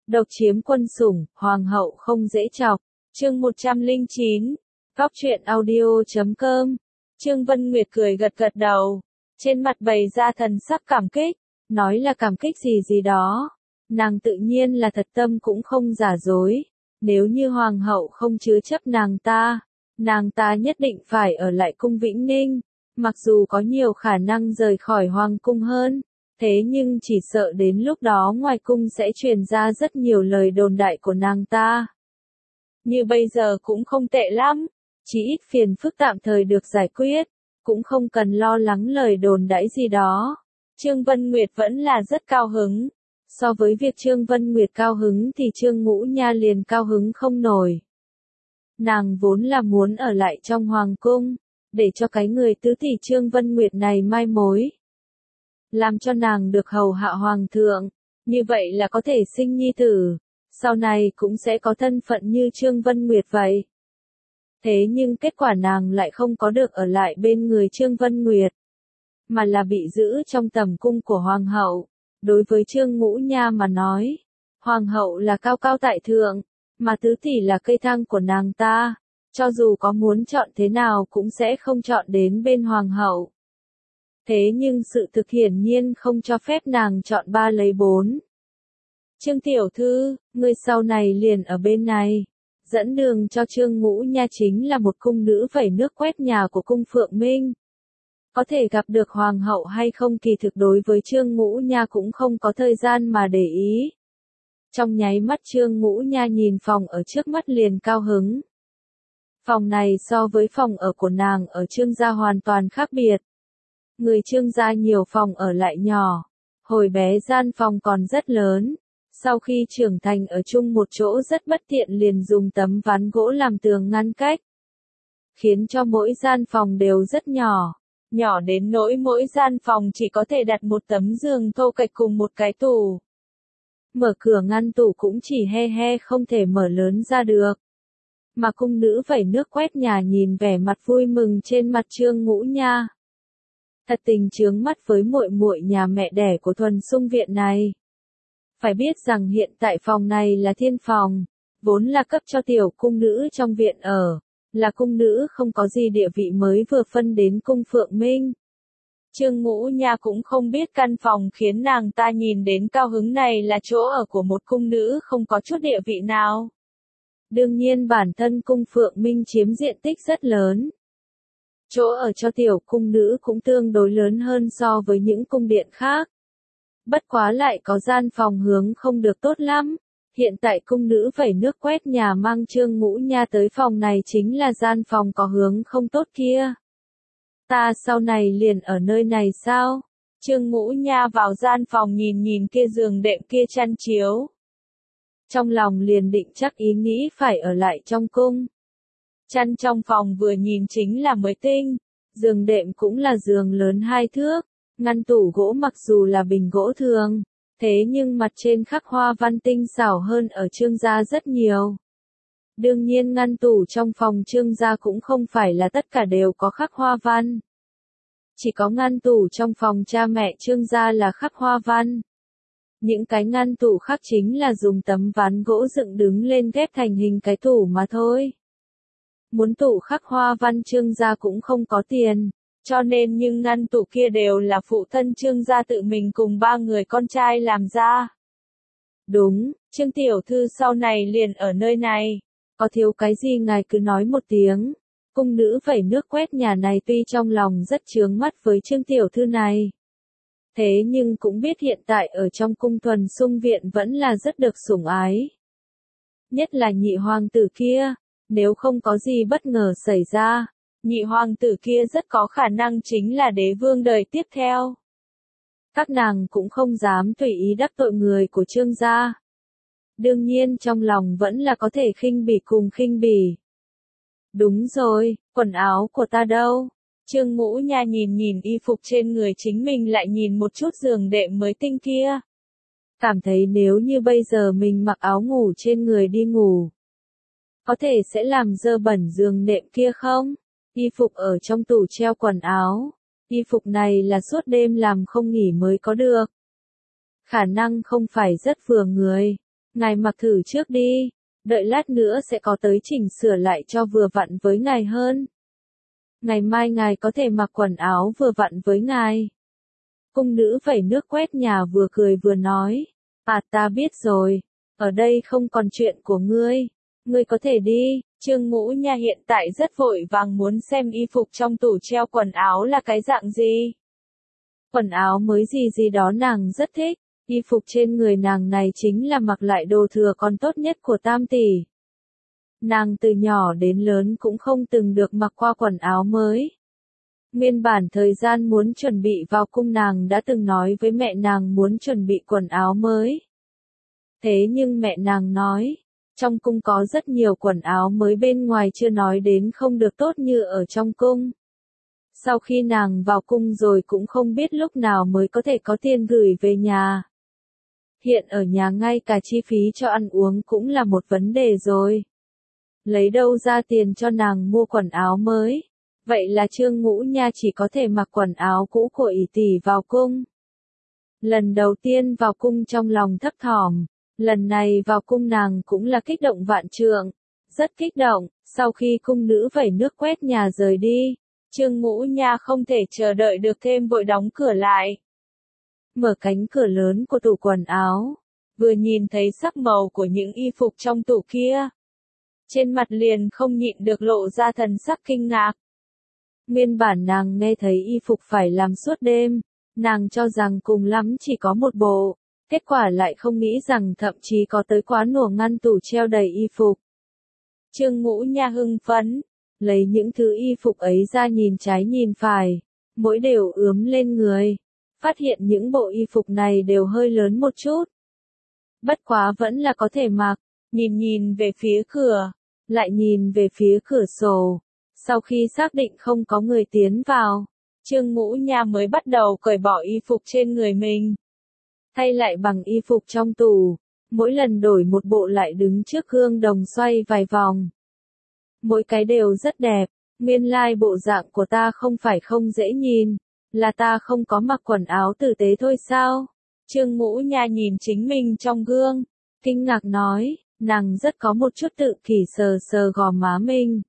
Độc chiếm quân sủng, hoàng hậu không dễ chọc. Chương 109. Góc truyện audio.com. Trương Vân Nguyệt cười gật gật đầu, trên mặt bày ra thần sắc cảm kích, nói là cảm kích gì đó. Nàng tự nhiên là thật tâm cũng không giả dối. Nếu như hoàng hậu không chứa chấp nàng ta nhất định phải ở lại cung Vĩnh Ninh. Mặc dù có nhiều khả năng rời khỏi hoàng cung hơn, thế nhưng chỉ sợ đến lúc đó ngoài cung sẽ truyền ra rất nhiều lời đồn đại của nàng ta. Như bây giờ cũng không tệ lắm, chỉ ít phiền phức tạm thời được giải quyết, cũng không cần lo lắng lời đồn đãi gì đó. Trương Vân Nguyệt vẫn là rất cao hứng. So với việc Trương Vân Nguyệt cao hứng thì Trương Ngũ Nha liền cao hứng không nổi. Nàng vốn là muốn ở lại trong hoàng cung, để cho cái người tứ tỷ Trương Vân Nguyệt này mai mối. Làm cho nàng được hầu hạ hoàng thượng, như vậy là có thể sinh nhi tử, sau này cũng sẽ có thân phận như Trương Vân Nguyệt vậy. Thế nhưng kết quả nàng lại không có được ở lại bên người Trương Vân Nguyệt, mà là bị giữ trong tầm cung của hoàng hậu. Đối với Trương Ngũ Nha mà nói, hoàng hậu là cao cao tại thượng, mà tứ tỷ là cây thang của nàng ta, cho dù có muốn chọn thế nào cũng sẽ không chọn đến bên hoàng hậu. Thế nhưng sự thực hiển nhiên không cho phép nàng chọn 3 lấy 4. Trương tiểu thư, người sau này liền ở bên này. Dẫn đường cho Trương Ngũ Nha chính là một cung nữ vẩy nước quét nhà của cung Phượng Minh. Có thể gặp được hoàng hậu hay không kỳ thực đối với Trương Ngũ Nha cũng không có thời gian mà để ý. Trong nháy mắt Trương Ngũ Nha nhìn phòng ở trước mắt liền cao hứng. Phòng này so với phòng ở của nàng ở Trương gia hoàn toàn khác biệt. Người Trương gia nhiều phòng ở lại nhỏ, hồi bé gian phòng còn rất lớn. Sau khi trưởng thành ở chung một chỗ rất bất tiện liền dùng tấm ván gỗ làm tường ngăn cách, khiến cho mỗi gian phòng đều rất nhỏ. Nhỏ đến nỗi mỗi gian phòng chỉ có thể đặt một tấm giường thô kệch cùng một cái tủ. Mở cửa ngăn tủ cũng chỉ he không thể mở lớn ra được. Mà cung nữ vẩy nước quét nhà nhìn vẻ mặt vui mừng trên mặt Trương Ngũ Nha. Thật tình chướng mắt với muội muội nhà mẹ đẻ của Thuần Sung viện này. Phải biết rằng hiện tại phòng này là thiên phòng, vốn là cấp cho tiểu cung nữ trong viện ở. Là cung nữ không có gì địa vị mới vừa phân đến cung Phượng Minh. Trương Ngũ Nha cũng không biết căn phòng khiến nàng ta nhìn đến cao hứng này là chỗ ở của một cung nữ không có chút địa vị nào. Đương nhiên bản thân cung Phượng Minh chiếm diện tích rất lớn. Chỗ ở cho tiểu cung nữ cũng tương đối lớn hơn so với những cung điện khác. Bất quá lại có gian phòng hướng không được tốt lắm. Hiện tại cung nữ vẩy nước quét nhà mang Trương Ngũ Nha tới phòng này chính là gian phòng có hướng không tốt kia. Ta sau này liền ở nơi này sao? Trương Ngũ Nha vào gian phòng nhìn kia giường đệm kia chăn chiếu. Trong lòng liền định chắc ý nghĩ phải ở lại trong cung. Chăn trong phòng vừa nhìn chính là mới tinh, giường đệm cũng là giường lớn 2 thước, ngăn tủ gỗ mặc dù là bình gỗ thường. Thế nhưng mặt trên khắc hoa văn tinh xảo hơn ở Trương gia rất nhiều. Đương nhiên ngăn tủ trong phòng Trương gia cũng không phải là tất cả đều có khắc hoa văn. Chỉ có ngăn tủ trong phòng cha mẹ Trương gia là khắc hoa văn. Những cái ngăn tủ khác chính là dùng tấm ván gỗ dựng đứng lên ghép thành hình cái tủ mà thôi. Muốn tủ khắc hoa văn Trương gia cũng không có tiền. Cho nên nhưng ngăn tủ kia đều là phụ thân Trương gia tự mình cùng 3 người con trai làm ra. Đúng, Trương tiểu thư sau này liền ở nơi này. Có thiếu cái gì ngài cứ nói một tiếng. Cung nữ vẩy nước quét nhà này tuy trong lòng rất chướng mắt với Trương tiểu thư này. Thế nhưng cũng biết hiện tại ở trong cung Thuần Sung viện vẫn là rất được sủng ái. Nhất là nhị hoàng tử kia, nếu không có gì bất ngờ xảy ra. Nhị hoàng tử kia rất có khả năng chính là đế vương đời tiếp theo. Các nàng cũng không dám tùy ý đắc tội người của Trương gia. Đương nhiên trong lòng vẫn là có thể khinh bỉ cùng khinh bỉ. Đúng rồi, quần áo của ta đâu? Trương Ngũ Nha nhìn y phục trên người chính mình lại nhìn một chút giường đệm mới tinh kia. Cảm thấy nếu như bây giờ mình mặc áo ngủ trên người đi ngủ, có thể sẽ làm dơ bẩn giường đệm kia không? Y phục ở trong tủ treo quần áo. Y phục này là suốt đêm làm không nghỉ mới có được. Khả năng không phải rất vừa người. Ngài mặc thử trước đi, đợi lát nữa sẽ có tới chỉnh sửa lại cho vừa vặn với ngài hơn. Ngày mai ngài có thể mặc quần áo vừa vặn với ngài. Cung nữ vẩy nước quét nhà vừa cười vừa nói, ta biết rồi, ở đây không còn chuyện của ngươi có thể đi. Trương Ngũ Nha hiện tại rất vội vàng muốn xem y phục trong tủ treo quần áo là cái dạng gì. Quần áo mới gì đó nàng rất thích, y phục trên người nàng này chính là mặc lại đồ thừa con tốt nhất của Tam tỷ. Nàng từ nhỏ đến lớn cũng không từng được mặc qua quần áo mới. Nguyên bản thời gian muốn chuẩn bị vào cung nàng đã từng nói với mẹ nàng muốn chuẩn bị quần áo mới. Thế nhưng mẹ nàng nói, trong cung có rất nhiều quần áo mới bên ngoài chưa nói đến không được tốt như ở trong cung. Sau khi nàng vào cung rồi cũng không biết lúc nào mới có thể có tiền gửi về nhà. Hiện ở nhà ngay cả chi phí cho ăn uống cũng là một vấn đề rồi. Lấy đâu ra tiền cho nàng mua quần áo mới? Vậy là Trương Ngũ Nha chỉ có thể mặc quần áo cũ của ỷ tỷ vào cung. Lần đầu tiên vào cung trong lòng thấp thỏm, lần này vào cung nàng cũng là kích động vạn trượng, rất kích động. Sau khi cung nữ vẩy nước quét nhà rời đi, Trương Ngũ Nha không thể chờ đợi được thêm vội đóng cửa lại. Mở cánh cửa lớn của tủ quần áo, vừa nhìn thấy sắc màu của những y phục trong tủ kia. Trên mặt liền không nhịn được lộ ra thần sắc kinh ngạc. Nguyên bản nàng nghe thấy y phục phải làm suốt đêm, nàng cho rằng cùng lắm chỉ có một bộ, kết quả lại không nghĩ rằng thậm chí có tới quá nửa ngăn tủ treo đầy y phục. Trương Ngũ Nha hưng phấn, lấy những thứ y phục ấy ra nhìn trái nhìn phải, mỗi đều ướm lên người, phát hiện những bộ y phục này đều hơi lớn một chút. Bất quá vẫn là có thể mặc, nhìn về phía cửa, lại nhìn về phía cửa sổ. Sau khi xác định không có người tiến vào, Trương Ngũ Nha mới bắt đầu cởi bỏ y phục trên người mình. Thay lại bằng y phục trong tủ, mỗi lần đổi một bộ lại đứng trước gương đồng xoay vài vòng. Mỗi cái đều rất đẹp, nguyên lai bộ dạng của ta không phải không dễ nhìn, là ta không có mặc quần áo tử tế thôi sao? Trương Ngũ Nha nhìn chính mình trong gương, kinh ngạc nói, nàng rất có một chút tự kỷ sờ sờ gò má mình.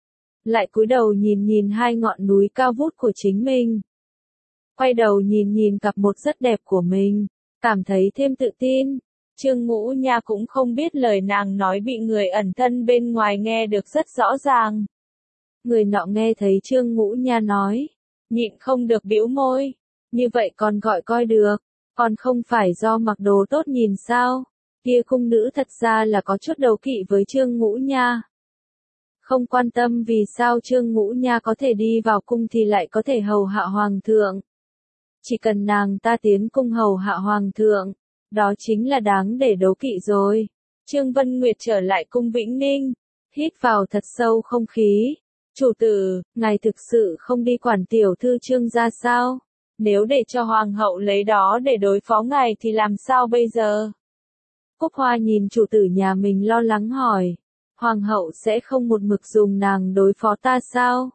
Lại cúi đầu nhìn hai ngọn núi cao vút của chính mình. Quay đầu nhìn cặp một rất đẹp của mình, cảm thấy thêm tự tin. Trương Ngũ Nha cũng không biết lời nàng nói bị người ẩn thân bên ngoài nghe được rất rõ ràng. Người nọ nghe thấy Trương Ngũ Nha nói, nhịn không được bĩu môi, như vậy còn gọi coi được, còn không phải do mặc đồ tốt nhìn sao? Kia cung nữ thật ra là có chút đấu kỵ với Trương Ngũ Nha. Không quan tâm vì sao Trương Ngũ Nha có thể đi vào cung thì lại có thể hầu hạ hoàng thượng. Chỉ cần nàng ta tiến cung hầu hạ hoàng thượng, đó chính là đáng để đấu kỵ rồi. Trương Vân Nguyệt trở lại cung Vĩnh Ninh, hít vào thật sâu không khí. Chủ tử, ngài thực sự không đi quản tiểu thư Trương gia sao? Nếu để cho hoàng hậu lấy đó để đối phó ngài thì làm sao bây giờ? Cúc Hoa nhìn chủ tử nhà mình lo lắng hỏi. Hoàng hậu sẽ không một mực dùng nàng đối phó ta sao?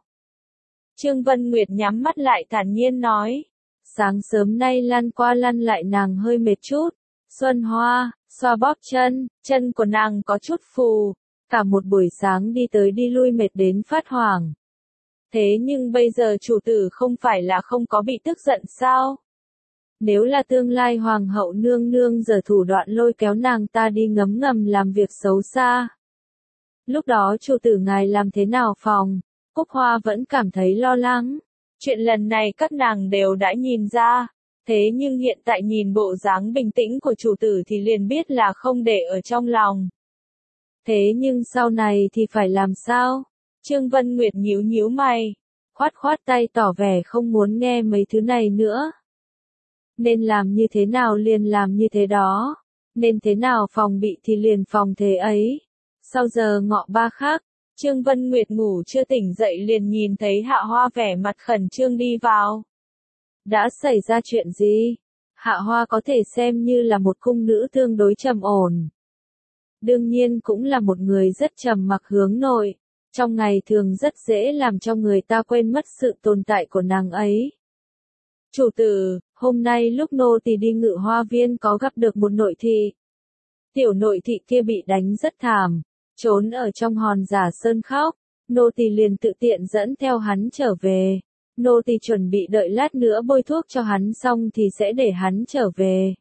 Trương Vân Nguyệt nhắm mắt lại thản nhiên nói. Sáng sớm nay lăn qua lăn lại nàng hơi mệt chút. Xuân Hoa, xoa bóp chân của nàng có chút phù. Cả một buổi sáng đi tới đi lui mệt đến phát hoảng. Thế nhưng bây giờ chủ tử không phải là không có bị tức giận sao? Nếu là tương lai hoàng hậu nương nương giở thủ đoạn lôi kéo nàng ta đi ngấm ngầm làm việc xấu xa. Lúc đó chủ tử ngài làm thế nào phòng? Cúc Hoa vẫn cảm thấy lo lắng. Chuyện lần này các nàng đều đã nhìn ra. Thế nhưng hiện tại nhìn bộ dáng bình tĩnh của chủ tử thì liền biết là không để ở trong lòng. Thế nhưng sau này thì phải làm sao? Trương Vân Nguyệt nhíu mày. Khoát tay tỏ vẻ không muốn nghe mấy thứ này nữa. Nên làm như thế nào liền làm như thế đó. Nên thế nào phòng bị thì liền phòng thế ấy. Sau giờ ngọ ba khắc, Trương Vân Nguyệt ngủ chưa tỉnh dậy liền nhìn thấy Hạ Hoa vẻ mặt khẩn trương đi vào. Đã xảy ra chuyện gì? Hạ Hoa có thể xem như là một cung nữ tương đối trầm ổn. Đương nhiên cũng là một người rất trầm mặc hướng nội. Trong ngày thường rất dễ làm cho người ta quên mất sự tồn tại của nàng ấy. Chủ tử, hôm nay lúc nô tỳ đi Ngự Hoa Viên có gặp được một nội thị. Tiểu nội thị kia bị đánh rất thảm, trốn ở trong hòn giả sơn khóc, nô tỳ liền tự tiện dẫn theo hắn trở về. Nô tỳ chuẩn bị đợi lát nữa bôi thuốc cho hắn xong thì sẽ để hắn trở về.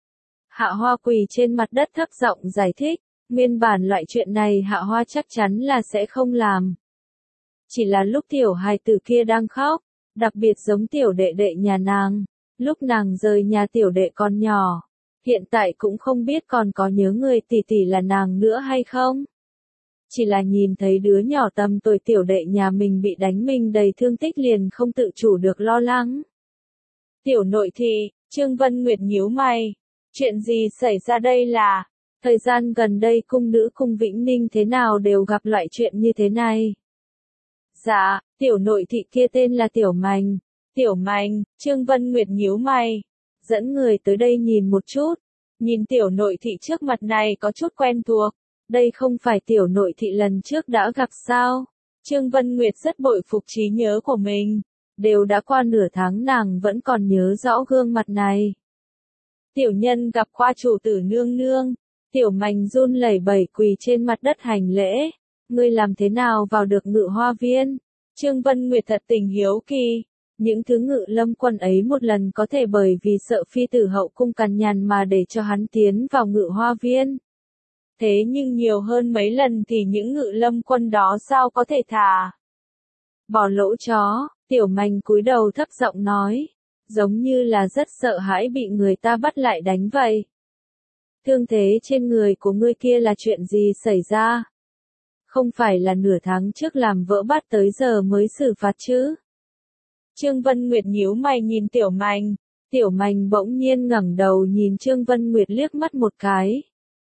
Hạ Hoa quỳ trên mặt đất thấp giọng giải thích, nguyên bản loại chuyện này Hạ Hoa chắc chắn là sẽ không làm. Chỉ là lúc tiểu hài tử kia đang khóc, đặc biệt giống tiểu đệ đệ nhà nàng, lúc nàng rời nhà tiểu đệ còn nhỏ, hiện tại cũng không biết còn có nhớ người tỷ tỷ là nàng nữa hay không. Chỉ là nhìn thấy đứa nhỏ tầm tuổi tiểu đệ nhà mình bị đánh mình đầy thương tích liền không tự chủ được lo lắng. Tiểu nội thị, Trương Vân Nguyệt nhíu mày, chuyện gì xảy ra đây là, thời gian gần đây cung nữ cung Vĩnh Ninh thế nào đều gặp loại chuyện như thế này. Dạ, tiểu nội thị kia tên là Tiểu Mành. Tiểu Mành, Trương Vân Nguyệt nhíu mày, dẫn người tới đây nhìn một chút, nhìn tiểu nội thị trước mặt này có chút quen thuộc. Đây không phải tiểu nội thị lần trước đã gặp sao? Trương Vân Nguyệt rất bội phục trí nhớ của mình. Đều đã qua nửa tháng nàng vẫn còn nhớ rõ gương mặt này. Tiểu nhân gặp qua chủ tử nương nương. Tiểu Mành run lẩy bẩy quỳ trên mặt đất hành lễ. Ngươi làm thế nào vào được Ngự Hoa Viên? Trương Vân Nguyệt thật tình hiếu kỳ. Những thứ Ngự Lâm Quân ấy một lần có thể bởi vì sợ phi tử hậu cung cằn nhằn mà để cho hắn tiến vào Ngự Hoa Viên. Thế nhưng nhiều hơn mấy lần thì những Ngự Lâm Quân đó sao có thể thả? Bỏ lỗ chó, Tiểu Mành cúi đầu thấp giọng nói, giống như là rất sợ hãi bị người ta bắt lại đánh vậy. Thương thế trên người của ngươi kia là chuyện gì xảy ra? Không phải là nửa tháng trước làm vỡ bát tới giờ mới xử phạt chứ? Trương Vân Nguyệt nhíu mày nhìn Tiểu Mành, Tiểu Mành bỗng nhiên ngẩng đầu nhìn Trương Vân Nguyệt liếc mắt một cái.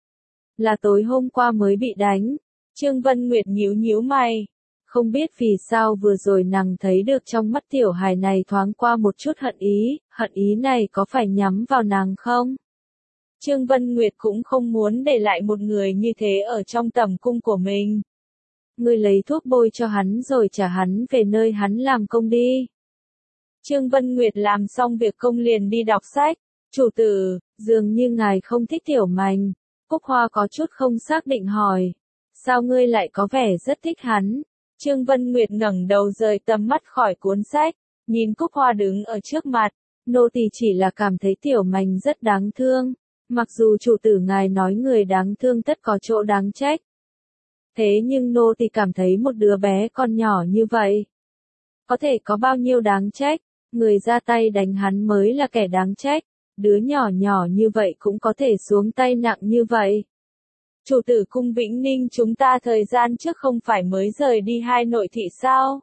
Là tối hôm qua mới bị đánh. Trương Vân Nguyệt nhíu mày. Không biết vì sao vừa rồi nàng thấy được trong mắt tiểu hài này thoáng qua một chút hận ý này có phải nhắm vào nàng không? Trương Vân Nguyệt cũng không muốn để lại một người như thế ở trong tầm cung của mình. Ngươi lấy thuốc bôi cho hắn rồi trả hắn về nơi hắn làm công đi. Trương Vân Nguyệt làm xong việc công liền đi đọc sách. Chủ tử, dường như ngài không thích Tiểu Mành. Cúc Hoa có chút không xác định hỏi. Sao ngươi lại có vẻ rất thích hắn? Trương Vân Nguyệt ngẩng đầu rời tầm mắt khỏi cuốn sách, nhìn Cúc Hoa đứng ở trước mặt. Nô tỳ chỉ là cảm thấy Tiểu Mành rất đáng thương. Mặc dù chủ tử ngài nói người đáng thương tất có chỗ đáng trách. Thế nhưng nô tỳ cảm thấy một đứa bé con nhỏ như vậy. Có thể có bao nhiêu đáng trách, người ra tay đánh hắn mới là kẻ đáng trách. Đứa nhỏ nhỏ như vậy cũng có thể xuống tay nặng như vậy. Chủ tử cung Vĩnh Ninh chúng ta thời gian trước không phải mới rời đi hai nội thị sao?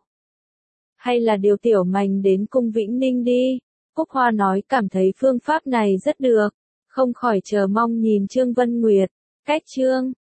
Hay là điều Tiểu Mành đến cung Vĩnh Ninh đi? Cúc Hoa nói cảm thấy phương pháp này rất được, không khỏi chờ mong nhìn Trương Vân Nguyệt. Cách chương